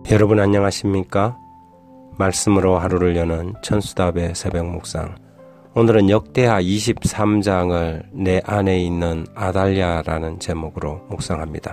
여러분 안녕하십니까? 말씀으로 하루를 여는 천수답의 새벽 묵상. 오늘은 역대하 23장을 내 안에 있는 아달랴라는 제목으로 묵상합니다.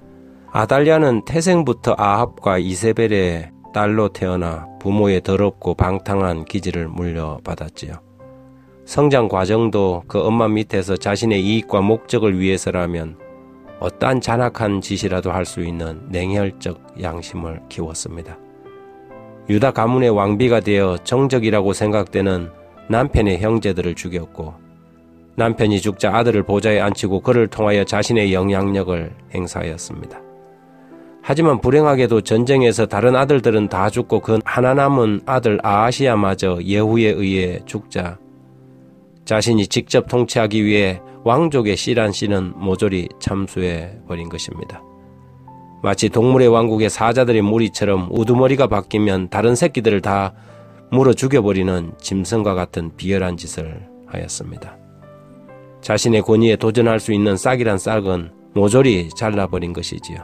아달랴는 태생부터 아합과 이세벨의 딸로 태어나 부모의 더럽고 방탕한 기질을 물려받았지요. 성장 과정도 그 엄마 밑에서 자신의 이익과 목적을 위해서라면 어떠한 잔악한 짓이라도 할 수 있는 냉혈적 양심을 키웠습니다. 유다 가문의 왕비가 되어 정적이라고 생각되는 남편의 형제들을 죽였고, 남편이 죽자 아들을 보좌에 앉히고 그를 통하여 자신의 영향력을 행사하였습니다. 하지만 불행하게도 전쟁에서 다른 아들들은 다 죽고 그 하나 남은 아들 아하시야마저 예후에 의해 죽자 자신이 직접 통치하기 위해 왕족의 씨란 씨는 모조리 참수해버린 것입니다. 마치 동물의 왕국의 사자들의 무리처럼 우두머리가 바뀌면 다른 새끼들을 다 물어 죽여버리는 짐승과 같은 비열한 짓을 하였습니다. 자신의 권위에 도전할 수 있는 싹이란 싹은 모조리 잘라버린 것이지요.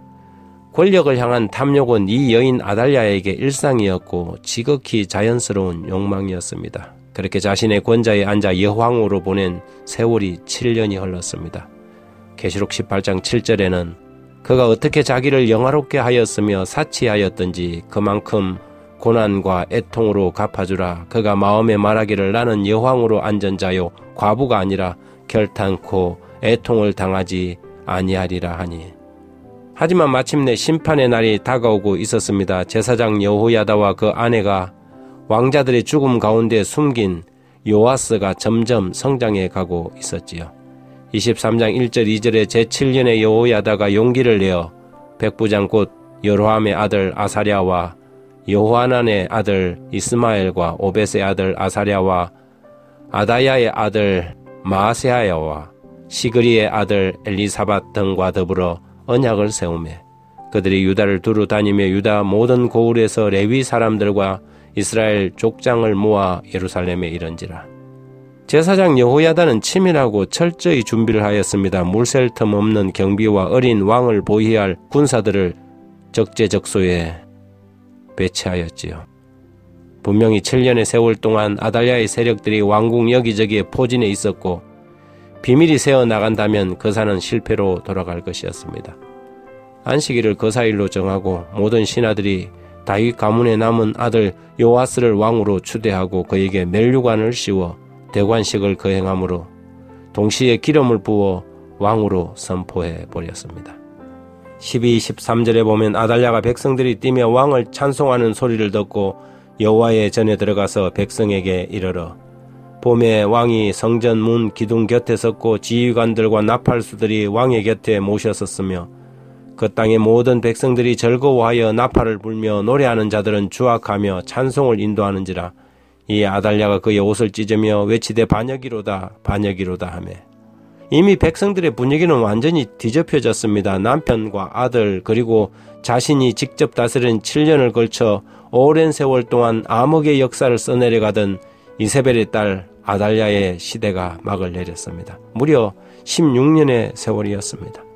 권력을 향한 탐욕은 이 여인 아달랴에게 일상이었고 지극히 자연스러운 욕망이었습니다. 그렇게 자신의 권좌에 앉아 여왕으로 보낸 세월이 7년이 흘렀습니다. 계시록 18장 7절에는 그가 어떻게 자기를 영화롭게 하였으며 사치하였던지 그만큼 고난과 애통으로 갚아주라. 그가 마음에 말하기를 나는 여왕으로 앉은 자요 과부가 아니라 결탄코 애통을 당하지 아니하리라 하니. 하지만 마침내 심판의 날이 다가오고 있었습니다. 제사장 여호야다와 그 아내가 왕자들의 죽음 가운데 숨긴 요아스가 점점 성장해 가고 있었지요. 23장 1절 2절에 제7년에 여호야다가 용기를 내어 백부장 곧 여로함의 아들 아사랴와 여호하난의 아들 이스마엘과 오벳의 아들 아사랴와 아다야의 아들 마아세야와 시그리의 아들 엘리사밧 등과 더불어 언약을 세우매 그들이 유다를 두루 다니며 유다 모든 고을에서 레위 사람들과 이스라엘 족장을 모아 예루살렘에 이른지라. 제사장 여호야다는 치밀하고 철저히 준비를 하였습니다. 물샐 틈 없는 경비와 어린 왕을 보위할 군사들을 적재적소에 배치하였지요. 분명히 7년의 세월 동안 아달랴의 세력들이 왕궁 여기저기에 포진해 있었고 비밀이 새어나간다면 그 산은 실패로 돌아갈 것이었습니다. 안식일을 그 사일로 정하고 모든 신하들이 다윗 가문의 남은 아들 요아스를 왕으로 추대하고 그에게 멸류관을 씌워 대관식을 거행하므로 동시에 기름을 부어 왕으로 선포해 버렸습니다. 12, 13절에 보면 아달랴가 백성들이 뛰며 왕을 찬송하는 소리를 듣고 여호와의 전에 들어가서 백성에게 이르러 봄에 왕이 성전 문 기둥 곁에 섰고 지휘관들과 나팔수들이 왕의 곁에 모셨었으며 그 땅의 모든 백성들이 즐거워하여 나팔을 불며 노래하는 자들은 주악하며 찬송을 인도하는지라. 이 아달랴가 그의 옷을 찢으며 외치되 반역이로다 반역이로다 하며 이미 백성들의 분위기는 완전히 뒤집혀졌습니다. 남편과 아들 그리고 자신이 직접 다스린 7년을 걸쳐 오랜 세월 동안 암흑의 역사를 써내려가던 이세벨의 딸 아달랴의 시대가 막을 내렸습니다. 무려 16년의 세월이었습니다.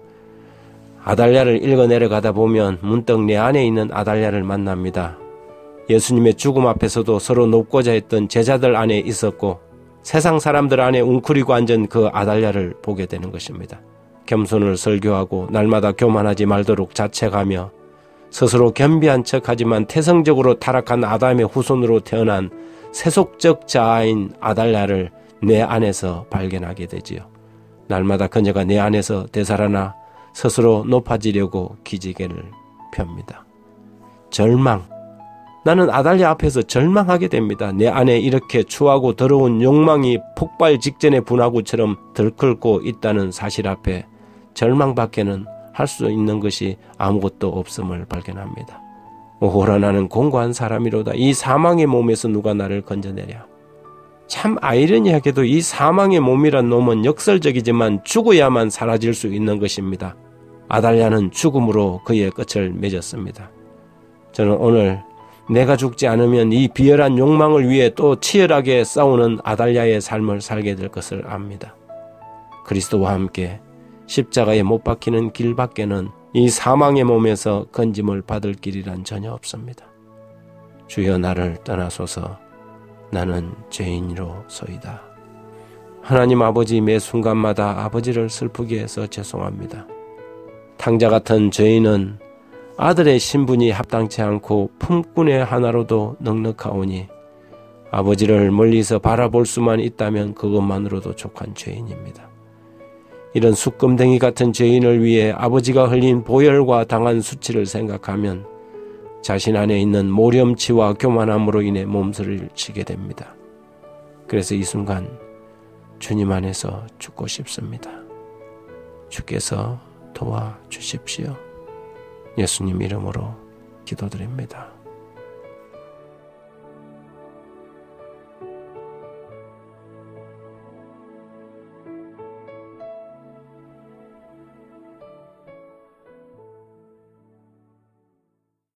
아달랴를 읽어 내려가다 보면 문득 내 안에 있는 아달랴를 만납니다. 예수님의 죽음 앞에서도 서로 높고자 했던 제자들 안에 있었고 세상 사람들 안에 웅크리고 앉은 그 아달랴를 보게 되는 것입니다. 겸손을 설교하고 날마다 교만하지 말도록 자책하며 스스로 겸비한 척하지만 태성적으로 타락한 아담의 후손으로 태어난 세속적 자아인 아달랴를 내 안에서 발견하게 되지요. 날마다 그녀가 내 안에서 되살아나 스스로 높아지려고 기지개를 펴니다. 절망. 나는 아달랴 앞에서 절망하게 됩니다. 내 안에 이렇게 추하고 더러운 욕망이 폭발 직전의 분화구처럼 들끓고 있다는 사실 앞에 절망밖에는 할 수 있는 것이 아무것도 없음을 발견합니다. 오호라 나는 공고한 사람이로다. 이 사망의 몸에서 누가 나를 건져내랴. 참 아이러니하게도 이 사망의 몸이란 놈은 역설적이지만 죽어야만 사라질 수 있는 것입니다. 아달랴는 죽음으로 그의 끝을 맺었습니다. 저는 오늘 내가 죽지 않으면 이 비열한 욕망을 위해 또 치열하게 싸우는 아달랴의 삶을 살게 될 것을 압니다. 그리스도와 함께 십자가에 못 박히는 길 밖에는 이 사망의 몸에서 건짐을 받을 길이란 전혀 없습니다. 주여 나를 떠나소서 나는 죄인으로소이다. 하나님 아버지, 매 순간마다 아버지를 슬프게 해서 죄송합니다. 탕자 같은 죄인은 아들의 신분이 합당치 않고 품꾼의 하나로도 넉넉하오니 아버지를 멀리서 바라볼 수만 있다면 그것만으로도 족한 죄인입니다. 이런 숯금댕이 같은 죄인을 위해 아버지가 흘린 보혈과 당한 수치를 생각하면 자신 안에 있는 모렴치와 교만함으로 인해 몸서리를 치게 됩니다. 그래서 이 순간 주님 안에서 죽고 싶습니다. 주께서 도와주십시오. 예수님 이름으로 기도드립니다.